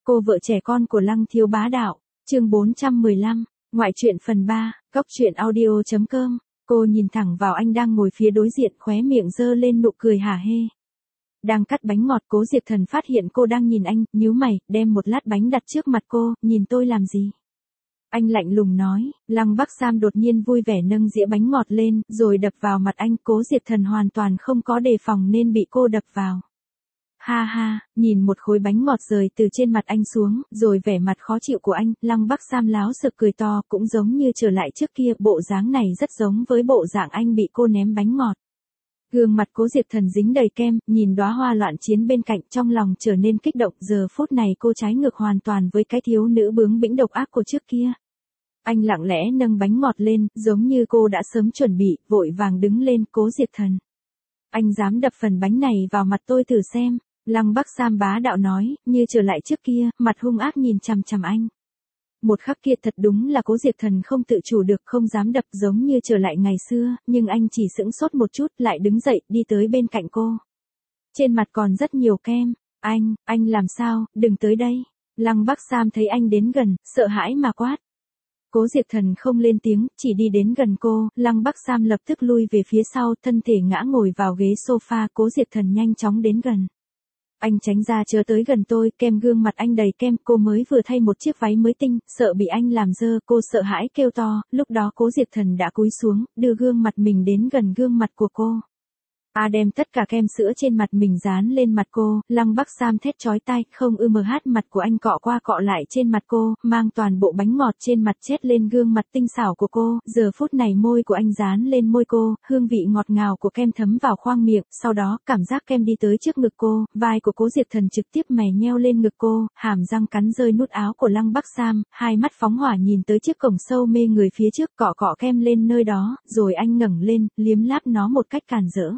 Cô vợ trẻ con của Lăng Thiếu Bá Đạo, chương 415, ngoại truyện phần 3, coctruyện.audio.com. Cô nhìn thẳng vào anh đang ngồi phía đối diện, khóe miệng giơ lên nụ cười hả hê. Đang cắt bánh ngọt, Cố Diệp Thần phát hiện cô đang nhìn anh, nhíu mày, đem một lát bánh đặt trước mặt cô, nhìn tôi làm gì? Anh lạnh lùng nói. Lăng Bắc Sam đột nhiên vui vẻ nâng dĩa bánh ngọt lên, rồi đập vào mặt anh. Cố Diệp Thần hoàn toàn không có đề phòng nên bị cô đập vào. Ha ha, nhìn một khối bánh ngọt rơi từ trên mặt anh xuống, rồi vẻ mặt khó chịu của anh, Lăng Bắc Sam láo sực cười to, cũng giống như trở lại trước kia, bộ dáng này rất giống với bộ dạng anh bị cô ném bánh ngọt. Gương mặt Cố Diệp Thần dính đầy kem, nhìn đóa hoa loạn chiến bên cạnh, trong lòng trở nên kích động, giờ phút này cô trái ngược hoàn toàn với cái thiếu nữ bướng bĩnh độc ác của trước kia. Anh lặng lẽ nâng bánh ngọt lên, giống như cô đã sớm chuẩn bị, vội vàng đứng lên. Cố Diệp Thần, anh dám đập phần bánh này vào mặt tôi thử xem. Lăng Bắc Sam bá đạo nói, như trở lại trước kia, mặt hung ác nhìn chằm chằm anh. Một khắc kia thật đúng là Cố Diệp Thần không tự chủ được, không dám đập, giống như trở lại ngày xưa, nhưng anh chỉ sững sốt một chút, lại đứng dậy, đi tới bên cạnh cô. Trên mặt còn rất nhiều kem. Anh làm sao, đừng tới đây. Lăng Bắc Sam thấy anh đến gần, sợ hãi mà quát. Cố Diệp Thần không lên tiếng, chỉ đi đến gần cô. Lăng Bắc Sam lập tức lui về phía sau, thân thể ngã ngồi vào ghế sofa. Cố Diệp Thần nhanh chóng đến gần. Anh tránh ra, chớ tới gần tôi. Kem, gương mặt anh đầy kem, cô mới vừa thay một chiếc váy mới tinh, sợ bị anh làm dơ, cô sợ hãi kêu to. Lúc đó Cố Diệp Thần đã cúi xuống, đưa gương mặt mình đến gần gương mặt của cô. Đem tất cả kem sữa trên mặt mình dán lên mặt cô. Lăng Bắc Sam thét chói tai, không mặt của anh cọ qua cọ lại trên mặt cô, mang toàn bộ bánh ngọt trên mặt chét lên gương mặt tinh xảo của cô. Giờ phút này môi của anh dán lên môi cô, hương vị ngọt ngào của kem thấm vào khoang miệng, sau đó cảm giác kem đi tới trước ngực cô, vai của Cố Diệp Thần trực tiếp mè nheo lên ngực cô, hàm răng cắn rơi nút áo của Lăng Bắc Sam, hai mắt phóng hỏa nhìn tới chiếc cổng sâu mê người phía trước, cọ cọ kem lên nơi đó, rồi anh ngẩng lên, liếm láp nó một cách càn rỡ.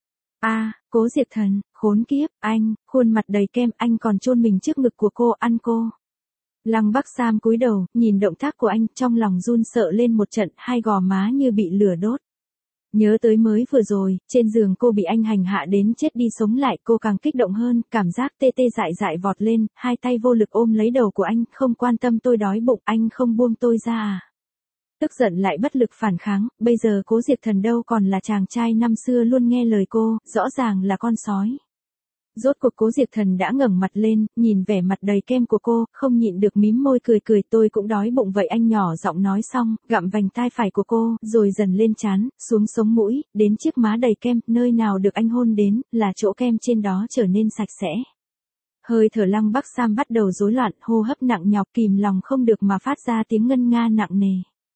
Cố Diệp Thần, khốn kiếp, anh, khuôn mặt đầy kem, anh còn chôn mình trước ngực của cô, ăn cô. Lăng Bắc Sam cúi đầu, nhìn động tác của anh, trong lòng run sợ lên một trận, hai gò má như bị lửa đốt. Nhớ tới mới vừa rồi, trên giường cô bị anh hành hạ đến chết đi sống lại, cô càng kích động hơn, cảm giác tê tê dại dại vọt lên, hai tay vô lực ôm lấy đầu của anh, không quan tâm tôi đói bụng, anh không buông tôi ra à. Tức giận lại bất lực phản kháng, bây giờ Cố Diệp Thần đâu còn là chàng trai năm xưa luôn nghe lời cô, rõ ràng là con sói. Rốt cuộc Cố Diệp Thần đã ngẩng mặt lên, nhìn vẻ mặt đầy kem của cô, không nhịn được mím môi cười cười. Tôi cũng đói bụng vậy, anh nhỏ giọng nói xong, gặm vành tai phải của cô, rồi dần lên trán, xuống sống mũi, đến chiếc má đầy kem, nơi nào được anh hôn đến, là chỗ kem trên đó trở nên sạch sẽ. Hơi thở Lăng Bắc Sam bắt đầu rối loạn, hô hấp nặng nhọc, kìm lòng không được mà phát ra tiếng ngân nga nặng nề.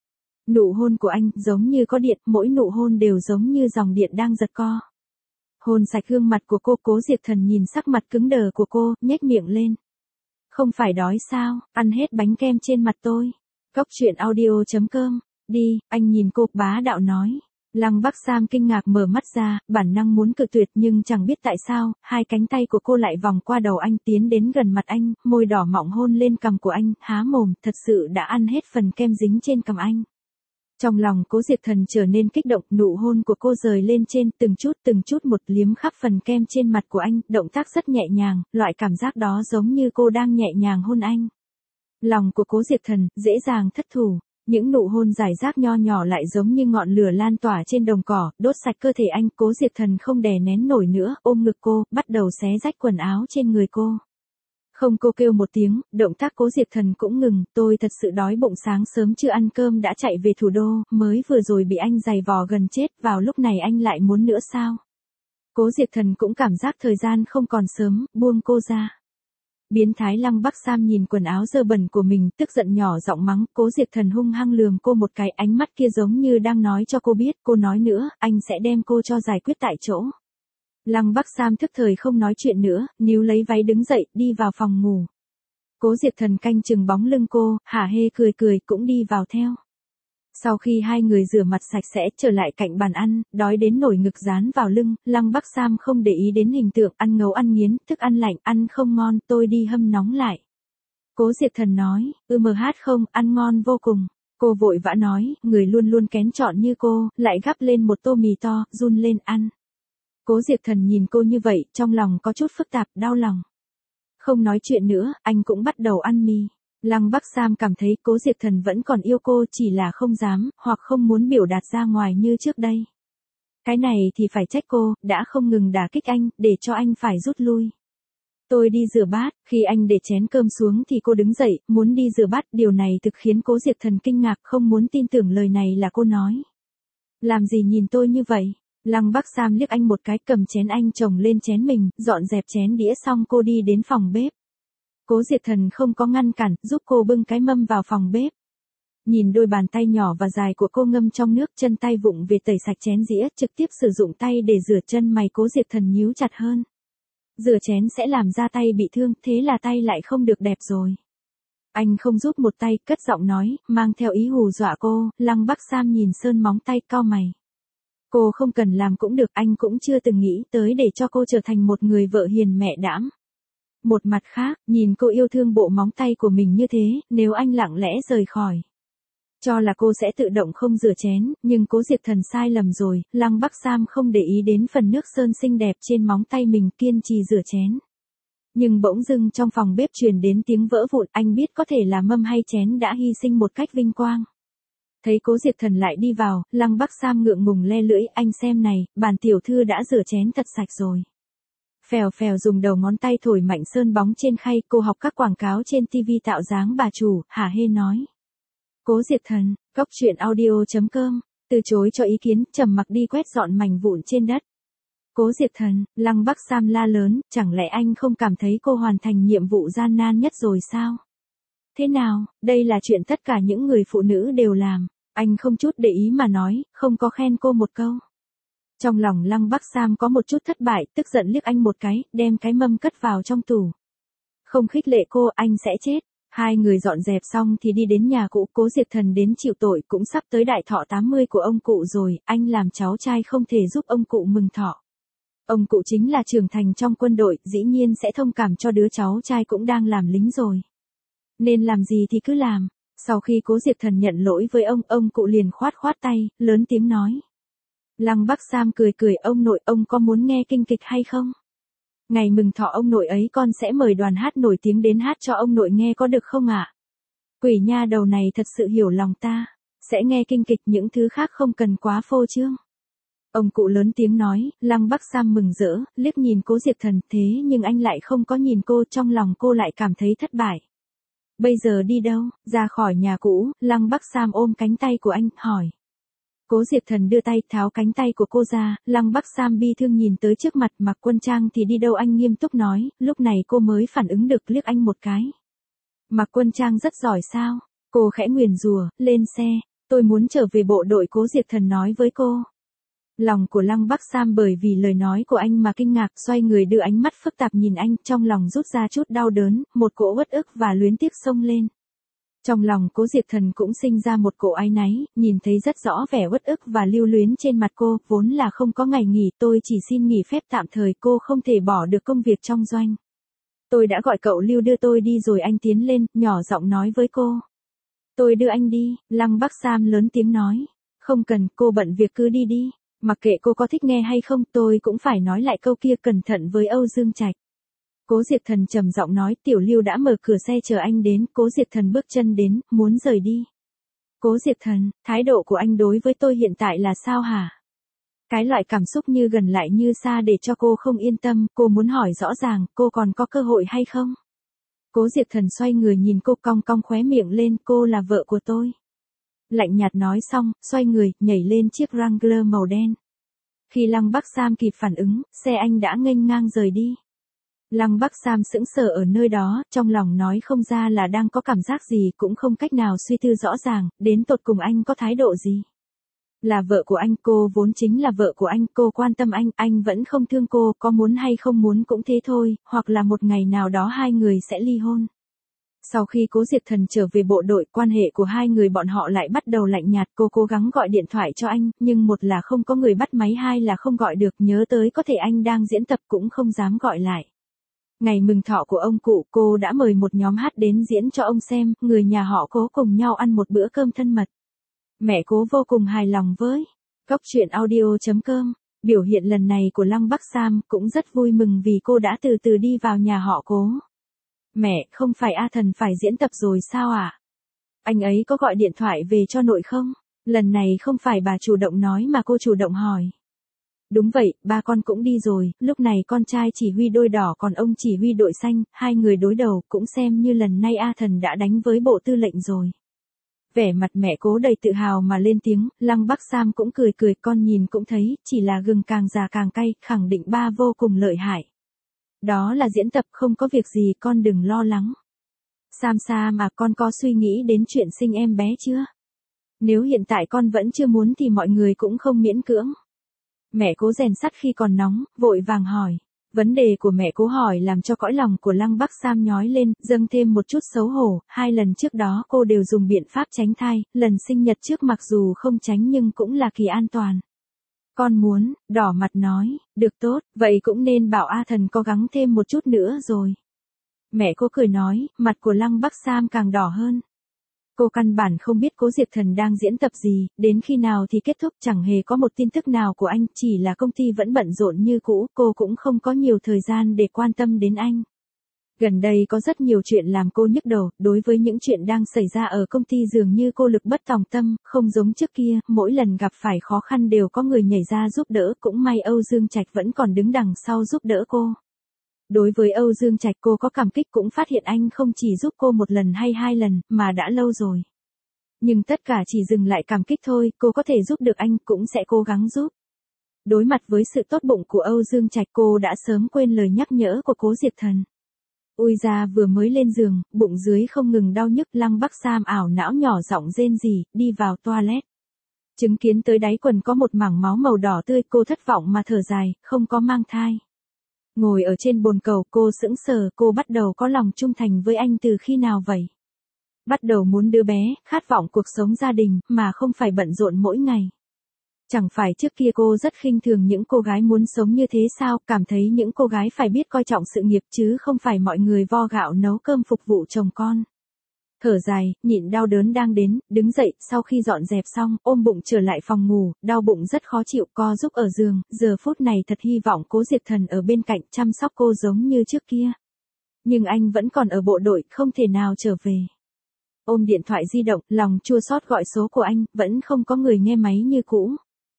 Nụ hôn của anh giống như có điện, mỗi nụ hôn đều giống như dòng điện đang giật co. Hôn sạch gương mặt của cô. Cố Diệp Thần nhìn sắc mặt cứng đờ của cô, nhếch miệng lên. Không phải đói sao, ăn hết bánh kem trên mặt tôi. coctruyện.audio.com. Đi, anh nhìn cô, bá đạo nói. Lăng Bắc Sam kinh ngạc mở mắt ra, bản năng muốn cự tuyệt nhưng chẳng biết tại sao, hai cánh tay của cô lại vòng qua đầu anh, tiến đến gần mặt anh, môi đỏ mọng hôn lên cằm của anh, há mồm, thật sự đã ăn hết phần kem dính trên cằm anh. Trong lòng Cố Diệp Thần trở nên kích động, nụ hôn của cô rời lên trên, từng chút một liếm khắp phần kem trên mặt của anh, động tác rất nhẹ nhàng, loại cảm giác đó giống như cô đang nhẹ nhàng hôn anh. Lòng của Cố Diệp Thần dễ dàng thất thủ, những nụ hôn rải rác nho nhỏ lại giống như ngọn lửa lan tỏa trên đồng cỏ, đốt sạch cơ thể anh. Cố Diệp Thần không đè nén nổi nữa, ôm ngực cô, bắt đầu xé rách quần áo trên người cô. Không, cô kêu một tiếng, động tác Cố Diệp Thần cũng ngừng. Tôi thật sự đói bụng, sáng sớm chưa ăn cơm đã chạy về thủ đô, mới vừa rồi bị anh giày vò gần chết, vào lúc này anh lại muốn nữa sao? Cố Diệp Thần cũng cảm giác thời gian không còn sớm, buông cô ra. Biến thái. Lăng Bắc Sam nhìn quần áo dơ bẩn của mình, tức giận nhỏ giọng mắng. Cố Diệp Thần hung hăng lườm cô một cái, ánh mắt kia giống như đang nói cho cô biết, cô nói nữa, anh sẽ đem cô cho giải quyết tại chỗ. Lăng Bắc Sam thức thời không nói chuyện nữa, níu lấy váy đứng dậy, đi vào phòng ngủ. Cố Diệp Thần canh chừng bóng lưng cô, hả hê cười cười, cũng đi vào theo. Sau khi hai người rửa mặt sạch sẽ, trở lại cạnh bàn ăn, đói đến nổi ngực dán vào lưng, Lăng Bắc Sam không để ý đến hình tượng, ăn ngấu ăn nghiến, thức ăn lạnh, ăn không ngon, tôi đi hâm nóng lại. Cố Diệp Thần nói, không, ăn ngon vô cùng. Cô vội vã nói, người luôn luôn kén chọn như cô, lại gắp lên một tô mì to, run lên ăn. Cố Diệp Thần nhìn cô như vậy, trong lòng có chút phức tạp, đau lòng. Không nói chuyện nữa, anh cũng bắt đầu ăn mì. Lăng Bắc Sam cảm thấy Cố Diệp Thần vẫn còn yêu cô, chỉ là không dám, hoặc không muốn biểu đạt ra ngoài như trước đây. Cái này thì phải trách cô, đã không ngừng đả kích anh, để cho anh phải rút lui. Tôi đi rửa bát, khi anh để chén cơm xuống thì cô đứng dậy, muốn đi rửa bát, điều này thực khiến Cố Diệp Thần kinh ngạc, không muốn tin tưởng lời này là cô nói. Làm gì nhìn tôi như vậy? Lăng Bắc Sam liếc anh một cái, cầm chén anh chồng lên chén mình, dọn dẹp chén đĩa xong cô đi đến phòng bếp. Cố Diệp Thần không có ngăn cản, giúp cô bưng cái mâm vào phòng bếp. Nhìn đôi bàn tay nhỏ và dài của cô ngâm trong nước, chân tay vụng về tẩy sạch chén dĩa, trực tiếp sử dụng tay để rửa chân, mày Cố Diệp Thần nhíu chặt hơn. Rửa chén sẽ làm da tay bị thương, thế là tay lại không được đẹp rồi. Anh không giúp một tay, cất giọng nói, mang theo ý hù dọa cô. Lăng Bắc Sam nhìn sơn móng tay, cau mày. Cô không cần làm cũng được, anh cũng chưa từng nghĩ tới để cho cô trở thành một người vợ hiền mẹ đãm. Một mặt khác, nhìn cô yêu thương bộ móng tay của mình như thế, nếu anh lặng lẽ rời khỏi, cho là cô sẽ tự động không rửa chén, nhưng Cố Diệp Thần sai lầm rồi. Lăng Bắc Sam không để ý đến phần nước sơn xinh đẹp trên móng tay mình, kiên trì rửa chén. Nhưng bỗng dưng trong phòng bếp truyền đến tiếng vỡ vụn, anh biết có thể là mâm hay chén đã hy sinh một cách vinh quang. Thấy Cố Diệp Thần lại đi vào, Lăng Bắc Sam ngượng ngùng le lưỡi, anh xem này, bản tiểu thư đã rửa chén thật sạch rồi. Phèo phèo dùng đầu ngón tay thổi mạnh sơn bóng trên khay, cô học các quảng cáo trên TV tạo dáng bà chủ, hả hê nói. Cố Diệp Thần, góc truyện audio.com, từ chối cho ý kiến, trầm mặc đi quét dọn mảnh vụn trên đất. Cố Diệp Thần, Lăng Bắc Sam la lớn, chẳng lẽ anh không cảm thấy cô hoàn thành nhiệm vụ gian nan nhất rồi sao? Thế nào, đây là chuyện tất cả những người phụ nữ đều làm. Anh không chút để ý mà nói, không có khen cô một câu. Trong lòng Lăng Bắc Sam có một chút thất bại, tức giận liếc anh một cái, đem cái mâm cất vào trong tủ. Không khích lệ cô, anh sẽ chết. Hai người dọn dẹp xong thì đi đến nhà cũ. Cố Diệp Thần đến chịu tội, cũng sắp tới đại thọ 80 của ông cụ rồi, anh làm cháu trai không thể giúp ông cụ mừng thọ. Ông cụ chính là trưởng thành trong quân đội, dĩ nhiên sẽ thông cảm cho đứa cháu trai cũng đang làm lính rồi. Nên làm gì thì cứ làm. Sau khi Cố Diệp Thần nhận lỗi với ông cụ liền khoát khoát tay, lớn tiếng nói. Lăng Bắc Sam cười cười, ông nội, ông có muốn nghe kinh kịch hay không? Ngày mừng thọ ông nội ấy con sẽ mời đoàn hát nổi tiếng đến hát cho ông nội nghe, có được không ạ? Quỷ nha đầu này thật sự hiểu lòng ta. Sẽ nghe kinh kịch, những thứ khác không cần quá phô trương. Ông cụ lớn tiếng nói. Lăng Bắc Sam mừng rỡ, liếc nhìn Cố Diệp Thần, thế nhưng anh lại không có nhìn cô, trong lòng cô lại cảm thấy thất bại. Bây giờ đi đâu? Ra khỏi nhà cũ. Lăng Bắc Sam ôm cánh tay của anh, hỏi. Cố Diệp Thần đưa tay tháo cánh tay của cô ra. Lăng Bắc Sam bi thương nhìn tới trước mặt. Mặc Quân Trang thì đi đâu? Anh nghiêm túc nói. Lúc này cô mới phản ứng được, liếc anh một cái. Mặc Quân Trang rất giỏi sao? Cô khẽ nguyền rủa. Lên xe, tôi muốn trở về bộ đội, Cố Diệp Thần nói với cô. Lòng của Lăng Bắc Sam bởi vì lời nói của anh mà kinh ngạc, xoay người đưa ánh mắt phức tạp nhìn anh, trong lòng rút ra chút đau đớn, một cỗ uất ức và luyến tiếc xông lên. Trong lòng Cố Diệp Thần cũng sinh ra một cỗ áy náy, nhìn thấy rất rõ vẻ uất ức và lưu luyến trên mặt cô, vốn là không có ngày nghỉ, tôi chỉ xin nghỉ phép tạm thời, cô không thể bỏ được công việc trong doanh. Tôi đã gọi cậu Lưu đưa tôi đi rồi, anh tiến lên, nhỏ giọng nói với cô. Tôi đưa anh đi. Lăng Bắc Sam lớn tiếng nói. Không cần, cô bận việc cứ đi đi. Mặc kệ cô có thích nghe hay không, tôi cũng phải nói lại câu kia, cẩn thận với Âu Dương Trạch. Cố Diệp Thần trầm giọng nói. Tiểu Lưu đã mở cửa xe chờ anh đến. Cố Diệp Thần bước chân đến, muốn rời đi. Cố Diệp Thần, thái độ của anh đối với tôi hiện tại là sao hả? Cái loại cảm xúc như gần lại như xa để cho cô không yên tâm, cô muốn hỏi rõ ràng, cô còn có cơ hội hay không? Cố Diệp Thần xoay người nhìn cô, cong cong khóe miệng lên, cô là vợ của tôi. Lạnh nhạt nói xong, xoay người, nhảy lên chiếc Wrangler màu đen. Khi Lăng Bắc Sam kịp phản ứng, xe anh đã nghênh ngang rời đi. Lăng Bắc Sam sững sờ ở nơi đó, trong lòng nói không ra là đang có cảm giác gì, cũng không cách nào suy tư rõ ràng, đến tột cùng anh có thái độ gì. Là vợ của anh, cô vốn chính là vợ của anh, cô quan tâm anh vẫn không thương cô, có muốn hay không muốn cũng thế thôi, hoặc là một ngày nào đó hai người sẽ ly hôn. Sau khi Cố Diệp Thần trở về bộ đội, quan hệ của hai người bọn họ lại bắt đầu lạnh nhạt, cô cố gắng gọi điện thoại cho anh, nhưng một là không có người bắt máy, hai là không gọi được, nhớ tới có thể anh đang diễn tập cũng không dám gọi lại. Ngày mừng thọ của ông cụ, cô đã mời một nhóm hát đến diễn cho ông xem, người nhà họ Cố cùng nhau ăn một bữa cơm thân mật. Mẹ Cố vô cùng hài lòng với góc truyện audio.com. Biểu hiện lần này của Lăng Bắc Sam cũng rất vui mừng vì cô đã từ từ đi vào nhà họ Cố. Mẹ, không phải A Thần phải diễn tập rồi sao ạ? Anh ấy có gọi điện thoại về cho nội không? Lần này không phải bà chủ động nói mà cô chủ động hỏi. Đúng vậy, ba con cũng đi rồi, lúc này con trai chỉ huy đôi đỏ còn ông chỉ huy đội xanh, hai người đối đầu, cũng xem như lần này A Thần đã đánh với bộ tư lệnh rồi. Vẻ mặt mẹ Cố đầy tự hào mà lên tiếng, Lăng Bắc Sam cũng cười cười, con nhìn cũng thấy, chỉ là gừng càng già càng cay, khẳng định ba vô cùng lợi hại. Đó là diễn tập, không có việc gì, con đừng lo lắng. Sam mà con có suy nghĩ đến chuyện sinh em bé chưa? Nếu hiện tại con vẫn chưa muốn thì mọi người cũng không miễn cưỡng. Mẹ Cố rèn sắt khi còn nóng, vội vàng hỏi. Vấn đề của mẹ Cố hỏi làm cho cõi lòng của Lăng Bắc Sam nhói lên, dâng thêm một chút xấu hổ, 2 lần trước đó cô đều dùng biện pháp tránh thai, lần sinh nhật trước mặc dù không tránh nhưng cũng là kỳ an toàn. Con muốn, đỏ mặt nói, được tốt, vậy cũng nên bảo A Thần cố gắng thêm một chút nữa rồi. Mẹ Cố cười nói, mặt của Lăng Bắc Sam càng đỏ hơn. Cô căn bản không biết Cố Diệp Thần đang diễn tập gì, đến khi nào thì kết thúc, chẳng hề có một tin tức nào của anh, chỉ là công ty vẫn bận rộn như cũ, cô cũng không có nhiều thời gian để quan tâm đến anh. Gần đây có rất nhiều chuyện làm cô nhức đầu, đối với những chuyện đang xảy ra ở công ty dường như cô lực bất tòng tâm, không giống trước kia, mỗi lần gặp phải khó khăn đều có người nhảy ra giúp đỡ, cũng may Âu Dương Trạch vẫn còn đứng đằng sau giúp đỡ cô. Đối với Âu Dương Trạch cô có cảm kích, cũng phát hiện anh không chỉ giúp cô một lần hay 2 lần, mà đã lâu rồi. Nhưng tất cả chỉ dừng lại cảm kích thôi, cô có thể giúp được anh cũng sẽ cố gắng giúp. Đối mặt với sự tốt bụng của Âu Dương Trạch cô đã sớm quên lời nhắc nhở của Cố Diệp Thần. Ui ra vừa mới lên giường, bụng dưới không ngừng đau nhức, Lăng Bắc Sam ảo não nhỏ giọng rên rỉ, đi vào toilet. Chứng kiến tới đáy quần có một mảng máu màu đỏ tươi, cô thất vọng mà thở dài, không có mang thai. Ngồi ở trên bồn cầu cô sững sờ, cô bắt đầu có lòng trung thành với anh từ khi nào vậy? Bắt đầu muốn đứa bé, khát vọng cuộc sống gia đình, mà không phải bận rộn mỗi ngày. Chẳng phải trước kia cô rất khinh thường những cô gái muốn sống như thế sao, cảm thấy những cô gái phải biết coi trọng sự nghiệp chứ không phải mọi người vo gạo nấu cơm phục vụ chồng con. Thở dài, nhịn đau đớn đang đến, đứng dậy, sau khi dọn dẹp xong, ôm bụng trở lại phòng ngủ, đau bụng rất khó chịu, co giúp ở giường, giờ phút này thật hy vọng Cố Diệp Thần ở bên cạnh chăm sóc cô giống như trước kia. Nhưng anh vẫn còn ở bộ đội, không thể nào trở về. Ôm điện thoại di động, lòng chua xót gọi số của anh, vẫn không có người nghe máy như cũ.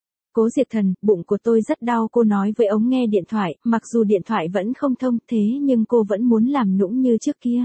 Cố Diệp Thần, bụng của tôi rất đau, cô nói với ống nghe điện thoại, mặc dù điện thoại vẫn không thông thế nhưng cô vẫn muốn làm nũng như trước kia.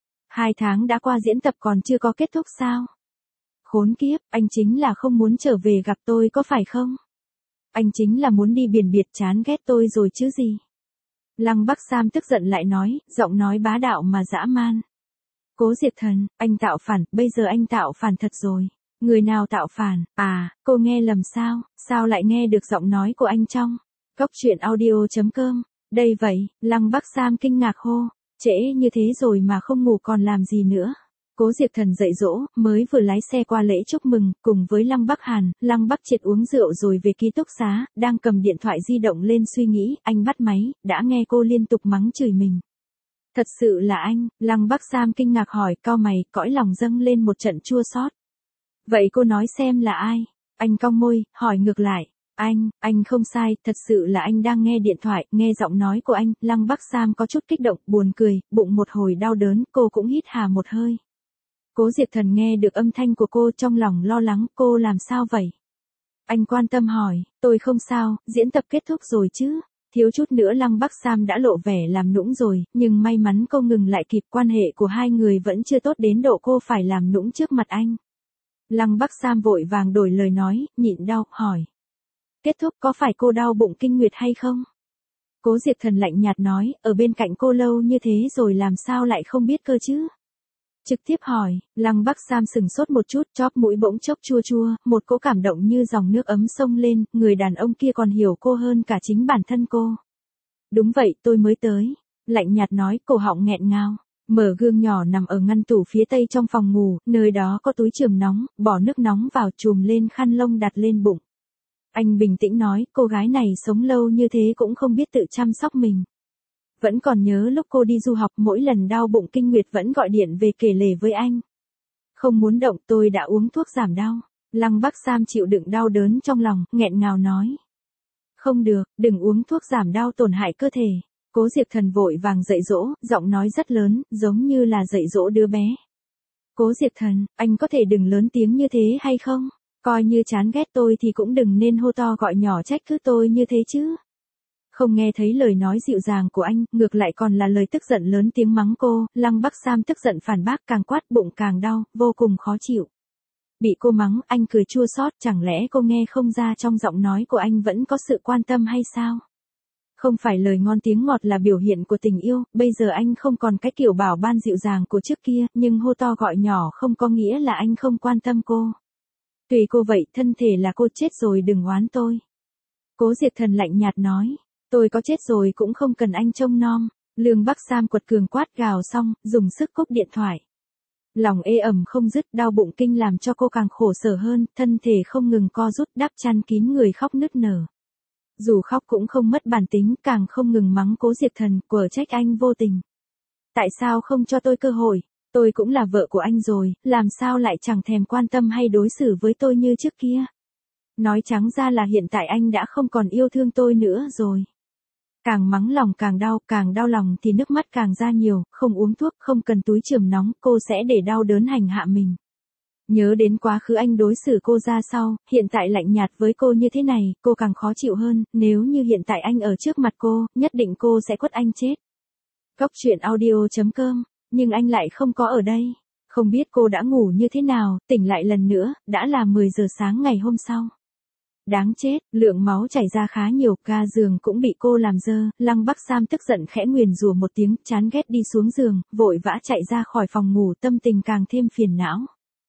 2 tháng đã qua, diễn tập còn chưa có kết thúc sao? Khốn kiếp, anh chính là không muốn trở về gặp tôi có phải không? Anh chính là muốn đi biển biệt, chán ghét tôi rồi chứ gì? Lăng Bắc Sam tức giận lại nói, giọng nói bá đạo mà dã man. Cố Diệp Thần, anh tạo phản, bây giờ anh tạo phản thật rồi. Người nào tạo phản? À, cô nghe lầm sao lại nghe được giọng nói của anh trong Cốc Truyện Audio.com? Đây vậy, Lăng Bắc Sam kinh ngạc hô, trễ như thế rồi mà không ngủ còn làm gì nữa? Cố Diệp Thần dạy dỗ, mới vừa lái xe qua lễ chúc mừng, cùng với Lăng Bắc Hàn, Lăng Bắc Triệt uống rượu rồi về ký túc xá, đang cầm điện thoại di động lên suy nghĩ, anh bắt máy, đã nghe cô liên tục mắng chửi mình. Thật sự là anh, Lăng Bắc Sam kinh ngạc hỏi, cau mày, cõi lòng dâng lên một trận chua xót. Vậy cô nói xem là ai? Anh cong môi, hỏi ngược lại. Anh không sai, thật sự là anh đang nghe điện thoại, nghe giọng nói của anh, Lăng Bắc Sam có chút kích động, buồn cười, bụng một hồi đau đớn, cô cũng hít hà một hơi. Cố Diệp Thần nghe được âm thanh của cô trong lòng lo lắng, cô làm sao vậy? Anh quan tâm hỏi, tôi không sao, diễn tập kết thúc rồi chứ? Thiếu chút nữa Lăng Bắc Sam đã lộ vẻ làm nũng rồi, nhưng may mắn cô ngừng lại kịp, quan hệ của hai người vẫn chưa tốt đến độ cô phải làm nũng trước mặt anh. Lăng Bắc Sam vội vàng đổi lời nói, nhịn đau, hỏi. Kết thúc có phải cô đau bụng kinh nguyệt hay không? Cố Diệp Thần lạnh nhạt nói, ở bên cạnh cô lâu như thế rồi làm sao lại không biết cơ chứ? Trực tiếp hỏi, Lăng Bắc Sam sừng sốt một chút, chóp mũi bỗng chốc chua chua, một cỗ cảm động như dòng nước ấm sông lên, người đàn ông kia còn hiểu cô hơn cả chính bản thân cô. Đúng vậy, tôi mới tới. Lạnh nhạt nói, cổ họng nghẹn ngào. Mở gương nhỏ nằm ở ngăn tủ phía tây trong phòng ngủ, nơi đó có túi chườm nóng, bỏ nước nóng vào chùm lên khăn lông đặt lên bụng. Anh bình tĩnh nói, cô gái này sống lâu như thế cũng không biết tự chăm sóc mình. Vẫn còn nhớ lúc cô đi du học, mỗi lần đau bụng kinh nguyệt vẫn gọi điện về kể lể với anh. Không muốn động, tôi đã uống thuốc giảm đau. Lăng Bắc Sam chịu đựng đau đớn trong lòng, nghẹn ngào nói. Không được, đừng uống thuốc giảm đau tổn hại cơ thể. Cố Diệp Thần vội vàng dạy dỗ, giọng nói rất lớn, giống như là dạy dỗ đứa bé. Cố Diệp Thần, anh có thể đừng lớn tiếng như thế hay không? Coi như chán ghét tôi thì cũng đừng nên hô to gọi nhỏ trách cứ tôi như thế chứ. Không nghe thấy lời nói dịu dàng của anh, ngược lại còn là lời tức giận lớn tiếng mắng cô, Lăng Bắc Sam tức giận phản bác, càng quát bụng càng đau, vô cùng khó chịu. Bị cô mắng, anh cười chua xót, chẳng lẽ cô nghe không ra trong giọng nói của anh vẫn có sự quan tâm hay sao? Không phải lời ngon tiếng ngọt là biểu hiện của tình yêu, bây giờ anh không còn cái kiểu bảo ban dịu dàng của trước kia, nhưng hô to gọi nhỏ không có nghĩa là anh không quan tâm cô. Tùy cô vậy, thân thể là cô chết rồi đừng oán tôi. Cố Diệp Thần lạnh nhạt nói, tôi có chết rồi cũng không cần anh trông nom. Lương Bắc Sam quật cường quát gào xong, dùng sức cúp điện thoại. Lòng ê ẩm không dứt, đau bụng kinh làm cho cô càng khổ sở hơn, thân thể không ngừng co rút, đắp chăn kín người khóc nức nở. Dù khóc cũng không mất bản tính, càng không ngừng mắng Cố Diệp Thần, quở trách anh vô tình. Tại sao không cho tôi cơ hội? Tôi cũng là vợ của anh rồi, làm sao lại chẳng thèm quan tâm hay đối xử với tôi như trước kia? Nói trắng ra là hiện tại anh đã không còn yêu thương tôi nữa rồi. Càng mắng lòng càng đau lòng thì nước mắt càng ra nhiều, không uống thuốc, không cần túi chườm nóng, cô sẽ để đau đớn hành hạ mình. Nhớ đến quá khứ anh đối xử cô ra sao, hiện tại lạnh nhạt với cô như thế này, cô càng khó chịu hơn, nếu như hiện tại anh ở trước mặt cô, nhất định cô sẽ quất anh chết. Cốc truyện audio.com, nhưng anh lại không có ở đây. Không biết cô đã ngủ như thế nào, tỉnh lại lần nữa, đã là 10 giờ sáng ngày hôm sau. Đáng chết, lượng máu chảy ra khá nhiều, ga giường cũng bị cô làm dơ, Lăng Bắc Sam tức giận khẽ nguyền rủa một tiếng, chán ghét đi xuống giường, vội vã chạy ra khỏi phòng ngủ, tâm tình càng thêm phiền não.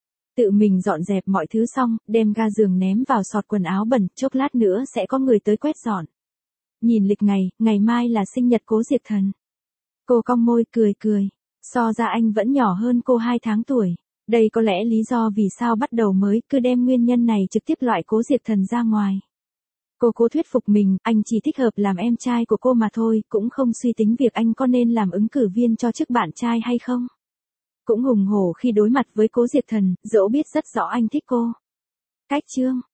Tự mình dọn dẹp mọi thứ xong, đem ga giường ném vào sọt quần áo bẩn, chốc lát nữa sẽ có người tới quét dọn. Nhìn lịch ngày mai là sinh nhật Cố Diệp Thần. Cô cong môi cười, so ra anh vẫn nhỏ hơn cô 2 tháng tuổi. Đây có lẽ lý do vì sao bắt đầu mới cứ đem nguyên nhân này trực tiếp loại Cố Diệp Thần ra ngoài. Cô cố thuyết phục mình, anh chỉ thích hợp làm em trai của cô mà thôi, cũng không suy tính việc anh có nên làm ứng cử viên cho chức bạn trai hay không. Cũng hùng hổ khi đối mặt với Cố Diệp Thần, dẫu biết rất rõ anh thích cô. Cách chương